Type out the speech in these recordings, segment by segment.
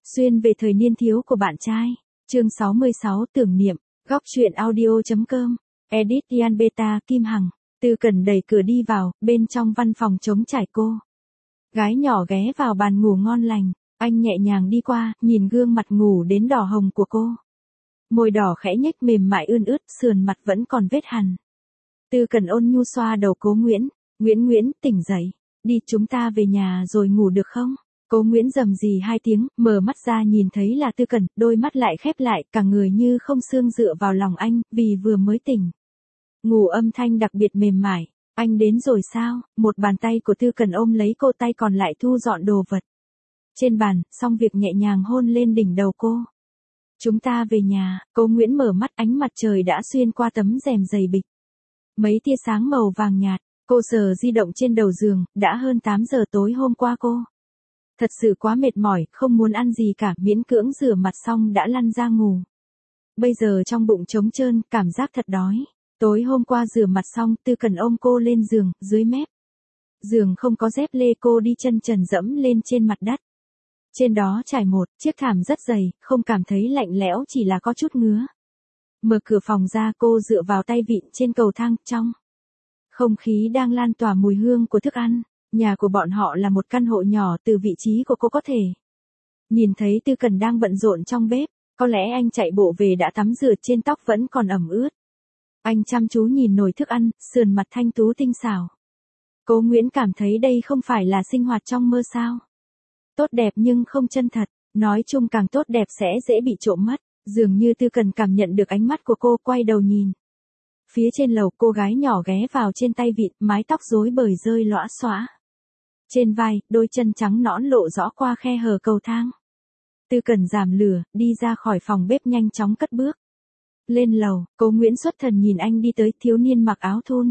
Xuyên về thời niên thiếu của bạn trai. Chương 66 tưởng niệm. Góc truyện audio.com. Edit Ian Beta Kim Hằng. Tư Cần đẩy cửa đi vào, bên trong văn phòng trống trải cô. Gái nhỏ ghé vào bàn ngủ ngon lành, anh nhẹ nhàng đi qua, nhìn gương mặt ngủ đến đỏ hồng của cô. Môi đỏ khẽ nhếch mềm mại ươn ướt, sườn mặt vẫn còn vết hằn. Tư Cần ôn nhu xoa đầu Cố Nguyễn. Nguyễn, tỉnh dậy. Đi, chúng ta về nhà rồi ngủ được không? Cố Nguyễn rầm rì 2 tiếng, mở mắt ra nhìn thấy là Tư Cần, đôi mắt lại khép lại, cả người như không xương dựa vào lòng anh, vì vừa mới tỉnh. Ngủ âm thanh đặc biệt mềm mại. Anh đến rồi sao? Một bàn tay của Tư Cần ôm lấy cô, tay còn lại thu dọn đồ vật. Trên bàn, xong việc nhẹ nhàng hôn lên đỉnh đầu cô. Chúng ta về nhà. Cố Nguyễn mở mắt, ánh mặt trời đã xuyên qua tấm rèm dày bịch. Mấy tia sáng màu vàng nhạt, cô sờ di động trên đầu giường, đã hơn 8 giờ tối hôm qua cô. Thật sự quá mệt mỏi, không muốn ăn gì cả, miễn cưỡng rửa mặt xong đã lăn ra ngủ. Bây giờ trong bụng trống trơn, cảm giác thật đói. Tối hôm qua rửa mặt xong, Tư Cần ôm cô lên giường, dưới mép. Giường không có dép lê, cô đi chân trần dẫm lên trên mặt đất. Trên đó trải một chiếc thảm rất dày, không cảm thấy lạnh lẽo, chỉ là có chút ngứa. Mở cửa phòng ra, cô dựa vào tay vịn trên cầu thang, trong không khí đang lan tỏa mùi hương của thức ăn. Nhà của bọn họ là một căn hộ nhỏ, từ vị trí của cô có thể nhìn thấy Tư Cần đang bận rộn trong bếp. Có lẽ anh chạy bộ về đã tắm rửa, trên tóc vẫn còn ẩm ướt. Anh chăm chú nhìn nồi thức ăn, sườn mặt thanh tú tinh xảo. Cố Nguyễn cảm thấy đây không phải là sinh hoạt trong mơ sao. Tốt đẹp nhưng không chân thật, nói chung càng tốt đẹp sẽ dễ bị trộm mất. Dường như Tư Cần cảm nhận được ánh mắt của cô, quay đầu nhìn. Phía trên lầu, cô gái nhỏ ghé vào trên tay vịn, mái tóc rối bời rơi lõa xõa. Trên vai, đôi chân trắng nõn lộ rõ qua khe hở cầu thang. Tư Cần giảm lửa, đi ra khỏi phòng bếp nhanh chóng cất bước. Lên lầu, Cố Nguyễn xuất thần nhìn anh đi tới, thiếu niên mặc áo thun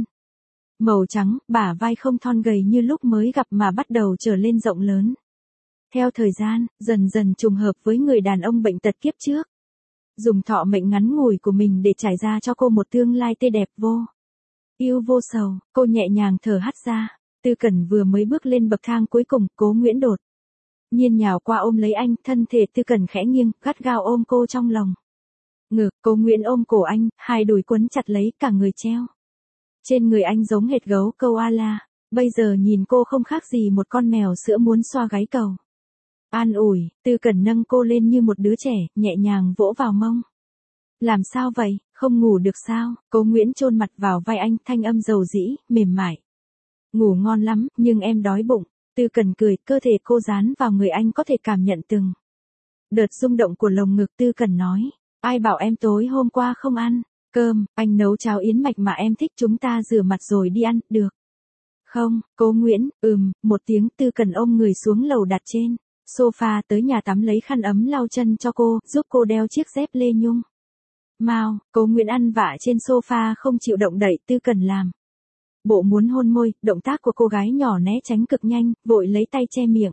màu trắng, bả vai không thon gầy như lúc mới gặp mà bắt đầu trở lên rộng lớn. Theo thời gian, dần dần trùng hợp với người đàn ông bệnh tật kiếp trước. Dùng thọ mệnh ngắn ngủi của mình để trải ra cho cô một tương lai tươi đẹp vô ưu vô sầu. Cô nhẹ nhàng thở hắt ra. Tư Cần vừa mới bước lên bậc thang cuối cùng, Cố Nguyễn đột nhiên nhào qua ôm lấy anh, thân thể Tư Cần khẽ nghiêng, gắt gao ôm cô trong lòng ngực. Cố Nguyễn ôm cổ anh, hai đùi quấn chặt lấy, cả người treo trên người anh giống hệt gấu câu a la. Bây giờ nhìn cô không khác gì một con mèo sữa muốn xoa gáy cầu. An ủi, Tư Cần nâng cô lên như một đứa trẻ, nhẹ nhàng vỗ vào mông. Làm sao vậy, không ngủ được sao? Cố Nguyễn chôn mặt vào vai anh, thanh âm dầu dĩ, mềm mại. Ngủ ngon lắm, nhưng em đói bụng. Tư Cần cười, cơ thể cô dán vào người anh, có thể cảm nhận từng đợt rung động của lồng ngực. Tư Cần nói, ai bảo em tối hôm qua không ăn cơm, anh nấu cháo yến mạch mà em thích, chúng ta rửa mặt rồi đi ăn, được không? Cố Nguyễn, một tiếng. Tư Cần ôm người xuống lầu đặt trên sofa, tới nhà tắm lấy khăn ấm lau chân cho cô, giúp cô đeo chiếc dép lê nhung mao. Cố Nguyễn ăn vạ trên sofa không chịu động đậy. Tư Cần làm bộ muốn hôn môi, động tác của cô gái nhỏ né tránh cực nhanh, vội lấy tay che miệng.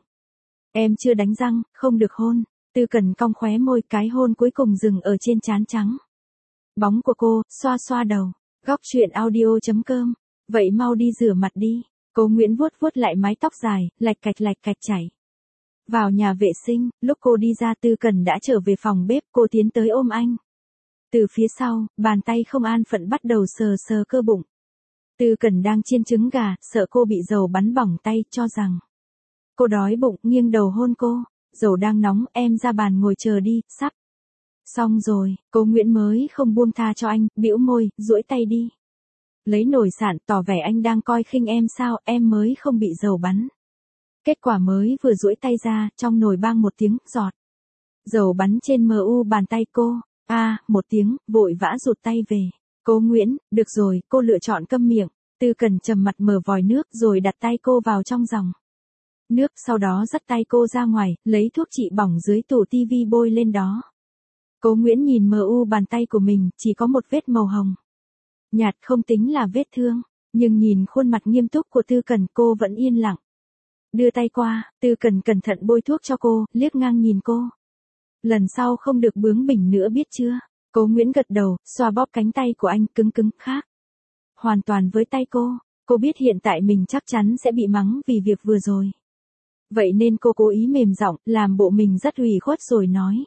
Em chưa đánh răng, không được hôn. Tư Cần cong khóe môi, cái hôn cuối cùng dừng ở trên trán trắng bóng của cô, xoa xoa đầu. Góc truyện audio.com. Vậy mau đi rửa mặt đi. Cố Nguyễn vuốt vuốt lại mái tóc dài, lạch cạch chảy vào nhà vệ sinh. Lúc cô đi ra, Tư Cần đã trở về phòng bếp, cô tiến tới ôm anh. Từ phía sau, bàn tay không an phận bắt đầu sờ sờ cơ bụng. Tư Cần đang chiên trứng gà, sợ cô bị dầu bắn bỏng tay, cho rằng cô đói bụng, nghiêng đầu hôn cô. Dầu đang nóng, em ra bàn ngồi chờ đi, sắp xong rồi. Cố Nguyễn mới không buông tha cho anh, bĩu môi, duỗi tay đi lấy nồi sạn, tỏ vẻ anh đang coi khinh em sao, em mới không bị dầu bắn. Kết quả mới vừa duỗi tay ra, trong nồi bang một tiếng, giọt dầu bắn trên bàn tay cô. Một tiếng, vội vã rụt tay về. Cố Nguyễn, được rồi, cô lựa chọn câm miệng. Tư Cần trầm mặt mở vòi nước rồi đặt tay cô vào trong dòng nước, sau đó dắt tay cô ra ngoài, lấy thuốc trị bỏng dưới tủ tivi bôi lên đó. Cố Nguyễn nhìn bàn tay của mình, chỉ có một vết màu hồng nhạt, không tính là vết thương, nhưng nhìn khuôn mặt nghiêm túc của Tư Cần, cô vẫn yên lặng. Đưa tay qua, Tư Cần cẩn thận bôi thuốc cho cô, liếc ngang nhìn cô. Lần sau không được bướng bỉnh nữa biết chưa? Cố Nguyễn gật đầu, xoa bóp cánh tay của anh, cứng khác hoàn toàn với tay cô. Cô biết hiện tại mình chắc chắn sẽ bị mắng vì việc vừa rồi. Vậy nên cô cố ý mềm giọng, làm bộ mình rất ủy khuất rồi nói.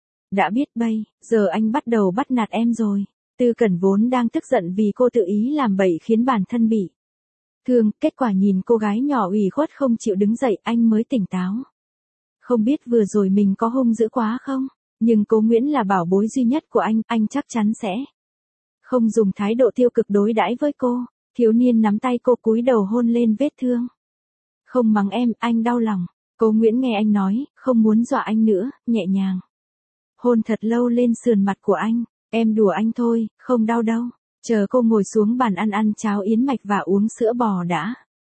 Đã biết bây, giờ anh bắt đầu bắt nạt em rồi. Tư Cẩn vốn đang tức giận vì cô tự ý làm bậy khiến bản thân bị thương, kết quả nhìn cô gái nhỏ ủy khuất không chịu đứng dậy, anh mới tỉnh táo. Không biết vừa rồi mình có hung dữ quá không? Nhưng cô Nguyễn là bảo bối duy nhất của anh chắc chắn sẽ không dùng thái độ tiêu cực đối đãi với cô. Thiếu niên nắm tay cô cúi đầu hôn lên vết thương. Không mắng em, anh đau lòng. Cô Nguyễn nghe anh nói, không muốn dọa anh nữa, nhẹ nhàng hôn thật lâu lên sườn mặt của anh. Em đùa anh thôi, không đau đâu. Chờ cô ngồi xuống bàn ăn cháo yến mạch và uống sữa bò đã.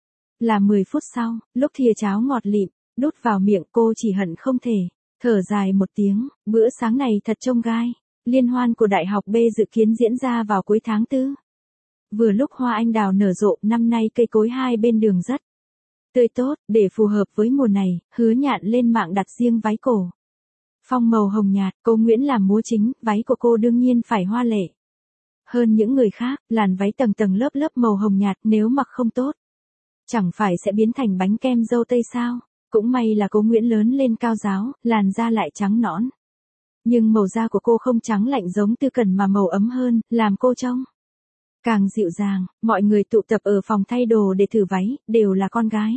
Là 10 phút sau, lúc thìa cháo ngọt lịm, đút vào miệng cô chỉ hận không thể thở dài một tiếng, bữa sáng này thật trông gai. Liên hoan của Đại học B dự kiến diễn ra vào cuối tháng 4. Vừa lúc hoa anh đào nở rộ, năm nay cây cối hai bên đường rất tươi tốt, để phù hợp với mùa này, Hứa Nhạn lên mạng đặt riêng váy cổ phong màu hồng nhạt, cô Nguyễn làm múa chính, váy của cô đương nhiên phải hoa lệ hơn những người khác, làn váy tầng tầng lớp lớp màu hồng nhạt nếu mặc không tốt, chẳng phải sẽ biến thành bánh kem dâu tây sao? Cũng may là cô Nguyễn lớn lên cao ráo, làn da lại trắng nõn. Nhưng màu da của cô không trắng lạnh giống Tư Cẩn mà màu ấm hơn, làm cô trông càng dịu dàng. Mọi người tụ tập ở phòng thay đồ để thử váy, đều là con gái.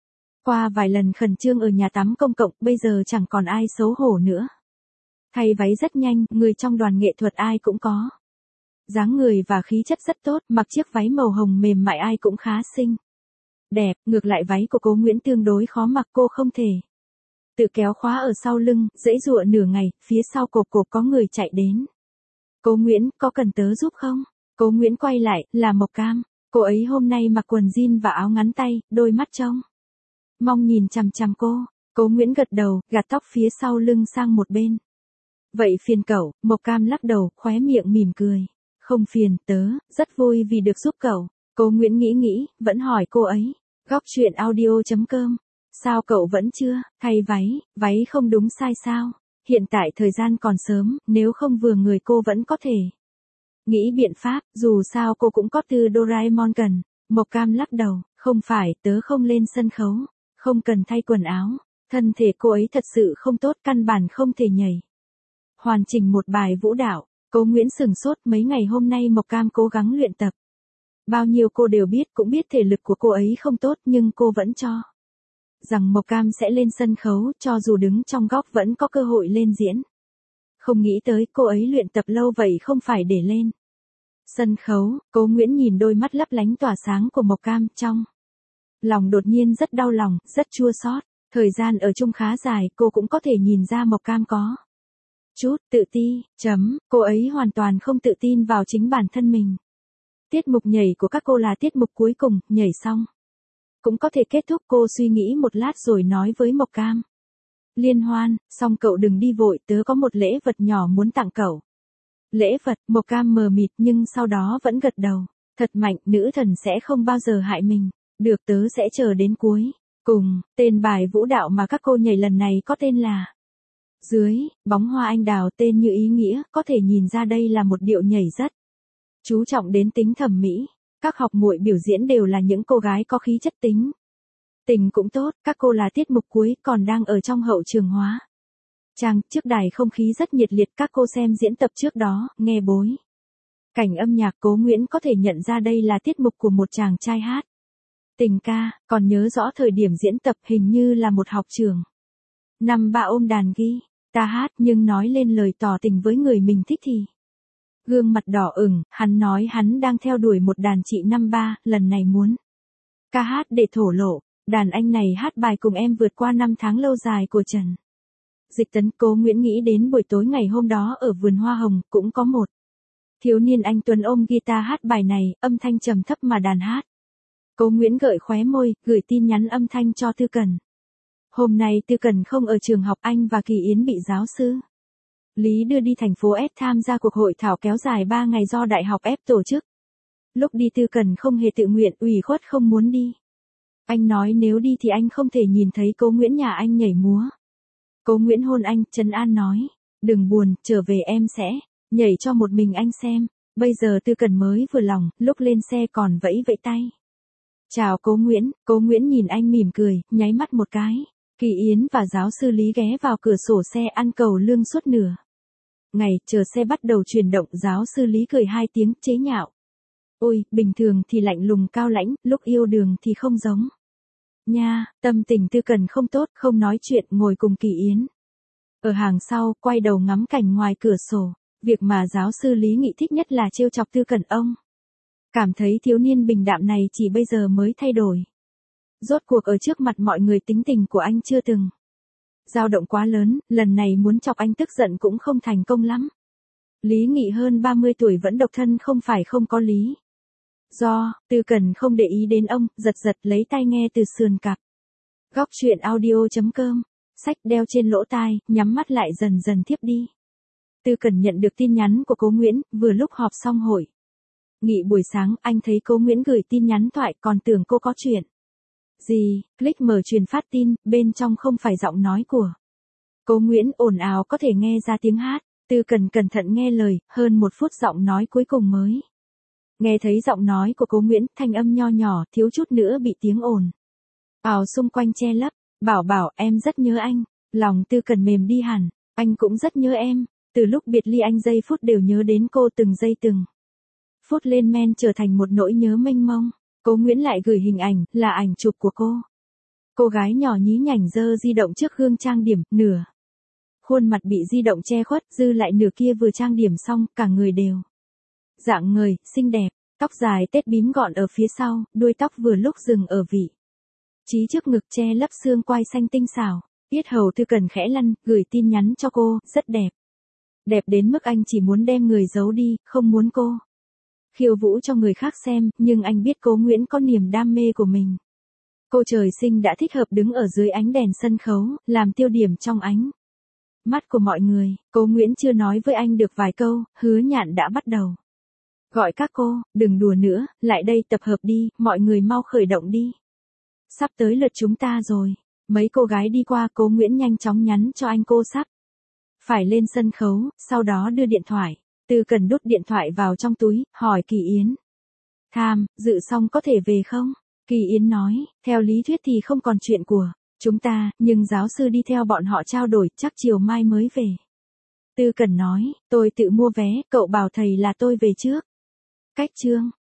Qua vài lần khẩn trương ở nhà tắm công cộng, bây giờ chẳng còn ai xấu hổ nữa. Thay váy rất nhanh, người trong đoàn nghệ thuật ai cũng có dáng người và khí chất rất tốt, mặc chiếc váy màu hồng mềm mại ai cũng khá xinh đẹp. Ngược lại váy của cô Nguyễn tương đối khó mặc, cô không thể tự kéo khóa ở sau lưng, giãy giụa nửa ngày, phía sau cộp có người chạy đến. Cô Nguyễn, có cần tớ giúp không? Cô Nguyễn quay lại, là Mộc Cam. Cô ấy hôm nay mặc quần jean và áo ngắn tay, đôi mắt trông mong nhìn chằm chằm cô. Cô Nguyễn gật đầu, gạt tóc phía sau lưng sang một bên. Vậy phiền cậu, Mộc Cam lắc đầu, khóe miệng mỉm cười. Không phiền, tớ rất vui vì được giúp cậu. Cô Nguyễn nghĩ, vẫn hỏi cô ấy. Góc truyện audio.com. Sao cậu vẫn chưa thay váy không đúng sai sao? Hiện tại thời gian còn sớm, nếu không vừa người cô vẫn có thể nghĩ biện pháp, dù sao cô cũng có từ Doraemon cần. Mộc Cam lắc đầu, không phải, tớ không lên sân khấu, không cần thay quần áo. Thân thể cô ấy thật sự không tốt, căn bản không thể nhảy hoàn chỉnh một bài vũ đạo. Cô Nguyễn sửng sốt, mấy ngày hôm nay Mộc Cam cố gắng luyện tập. Bao nhiêu cô đều biết, cũng biết thể lực của cô ấy không tốt, nhưng cô vẫn cho rằng Mộc Cam sẽ lên sân khấu, cho dù đứng trong góc vẫn có cơ hội lên diễn. Không nghĩ tới cô ấy luyện tập lâu vậy không phải để lên sân khấu. Cô Nguyễn nhìn đôi mắt lấp lánh tỏa sáng của Mộc Cam, trong lòng đột nhiên rất đau lòng, rất chua xót. Thời gian ở chung khá dài, cô cũng có thể nhìn ra Mộc Cam có chút tự ti, cô ấy hoàn toàn không tự tin vào chính bản thân mình. Tiết mục nhảy của các cô là tiết mục cuối cùng, nhảy xong cũng có thể kết thúc. Cô suy nghĩ một lát rồi nói với Mộc Cam. Liên hoan, xong cậu đừng đi vội, tớ có một lễ vật nhỏ muốn tặng cậu. Lễ vật, Mộc Cam mờ mịt nhưng sau đó vẫn gật đầu. Thật mạnh, nữ thần sẽ không bao giờ hại mình. Được, tớ sẽ chờ đến cuối cùng. Tên bài vũ đạo mà các cô nhảy lần này có tên là Dưới bóng hoa anh đào, tên như ý nghĩa, có thể nhìn ra đây là một điệu nhảy rất chú trọng đến tính thẩm mỹ. Các học muội biểu diễn đều là những cô gái có khí chất tính tình cũng tốt, các cô là tiết mục cuối, còn đang ở trong hậu trường hóa trang, trước đài không khí rất nhiệt liệt. Các cô xem diễn tập trước đó, nghe bối cảnh âm nhạc, Cố Nguyễn có thể nhận ra đây là tiết mục của một chàng trai hát tình ca, còn nhớ rõ thời điểm diễn tập hình như là một học trưởng năm ba ôm đàn ta hát, nhưng nói lên lời tỏ tình với người mình thích thì gương mặt đỏ ửng. Hắn nói hắn đang theo đuổi một đàn chị năm ba, lần này muốn ca hát để thổ lộ. Đàn anh này hát bài cùng em vượt qua năm tháng lâu dài của Trần Dịch Tấn. Cố Nguyễn nghĩ đến buổi tối ngày hôm đó ở vườn hoa hồng, cũng có một thiếu niên anh tuấn ôm guitar hát bài này, âm thanh trầm thấp mà đàn hát. Cố Nguyễn gợi khóe môi, gửi tin nhắn âm thanh cho Tư Cẩn. Hôm nay Tư Cẩn không ở trường học, anh và Kỳ Yến bị giáo sư Lý đưa đi thành phố S tham gia cuộc hội thảo kéo dài 3 ngày do Đại học F tổ chức. Lúc đi Tư Cẩn không hề tự nguyện, ủy khuất không muốn đi. Anh nói nếu đi thì anh không thể nhìn thấy Cố Nguyễn nhà anh nhảy múa. Cố Nguyễn hôn anh, trấn an nói. Đừng buồn, trở về em sẽ nhảy cho một mình anh xem. Bây giờ Tư Cẩn mới vừa lòng, lúc lên xe còn vẫy vẫy tay. Chào Cố Nguyễn nhìn anh mỉm cười, nháy mắt một cái. Kỳ Yến và giáo sư Lý ghé vào cửa sổ xe ăn cầu lương suốt nửa ngày, chờ xe bắt đầu chuyển động, giáo sư Lý cười hai tiếng, chế nhạo. Ôi, bình thường thì lạnh lùng cao lãnh, lúc yêu đương thì không giống. Nha, tâm tình Tư Cần không tốt, không nói chuyện, ngồi cùng Kỳ Yến. Ở hàng sau, quay đầu ngắm cảnh ngoài cửa sổ. Việc mà giáo sư Lý Nghị thích nhất là trêu chọc Tư Cần ông. Cảm thấy thiếu niên bình đạm này chỉ bây giờ mới thay đổi. Rốt cuộc ở trước mặt mọi người tính tình của anh chưa từng dao động quá lớn, lần này muốn chọc anh tức giận cũng không thành công lắm. Lý Nghị hơn 30 tuổi vẫn độc thân không phải không có lý. Tư Cần không để ý đến ông, giật lấy tai nghe từ sườn cặp. Góc chuyện audio.com, sách đeo trên lỗ tai, nhắm mắt lại dần dần thiếp đi. Tư Cần nhận được tin nhắn của Cố Nguyễn, vừa lúc họp xong hội nghị buổi sáng, anh thấy Cố Nguyễn gửi tin nhắn thoại, còn tưởng cô có chuyện gì, click mở truyền phát tin, bên trong không phải giọng nói của Cố Nguyễn, ồn ào có thể nghe ra tiếng hát. Tư Cần cẩn thận nghe lời, hơn 1 phút giọng nói cuối cùng mới nghe thấy giọng nói của Cố Nguyễn, thanh âm nho nhỏ, thiếu chút nữa bị tiếng ồn ào xung quanh che lấp. Bảo, em rất nhớ anh. Lòng Tư Cần mềm đi hẳn, anh cũng rất nhớ em. Từ lúc biệt ly anh giây phút đều nhớ đến cô, từng giây từng phút lên men trở thành một nỗi nhớ mênh mông. Cố Nguyễn lại gửi hình ảnh, là ảnh chụp của cô. Cô gái nhỏ nhí nhảnh giơ di động trước gương trang điểm, nửa khuôn mặt bị di động che khuất, dư lại nửa kia vừa trang điểm xong, cả người đều dạng người, xinh đẹp, tóc dài tết bím gọn ở phía sau, đuôi tóc vừa lúc dừng ở vị trí trước ngực che lấp xương quai xanh tinh xảo. Yết hầu Tư Cần khẽ lăn, gửi tin nhắn cho cô, rất đẹp. Đẹp đến mức anh chỉ muốn đem người giấu đi, không muốn cô khiêu vũ cho người khác xem, nhưng anh biết Cố Nguyễn có niềm đam mê của mình. Cô trời sinh đã thích hợp đứng ở dưới ánh đèn sân khấu, làm tiêu điểm trong ánh mắt của mọi người. Cố Nguyễn chưa nói với anh được vài câu, Hứa Nhạn đã bắt đầu gọi các cô, đừng đùa nữa, lại đây tập hợp đi, mọi người mau khởi động đi. Sắp tới lượt chúng ta rồi. Mấy cô gái đi qua, Cố Nguyễn nhanh chóng nhắn cho anh cô sắp phải lên sân khấu, sau đó đưa điện thoại. Tư Cần đút điện thoại vào trong túi, hỏi Kỳ Yến. Dự xong có thể về không? Kỳ Yến nói, theo lý thuyết thì không còn chuyện của chúng ta, nhưng giáo sư đi theo bọn họ trao đổi, chắc chiều mai mới về. Tư Cần nói, tôi tự mua vé, cậu bảo thầy là tôi về trước. Cách chương.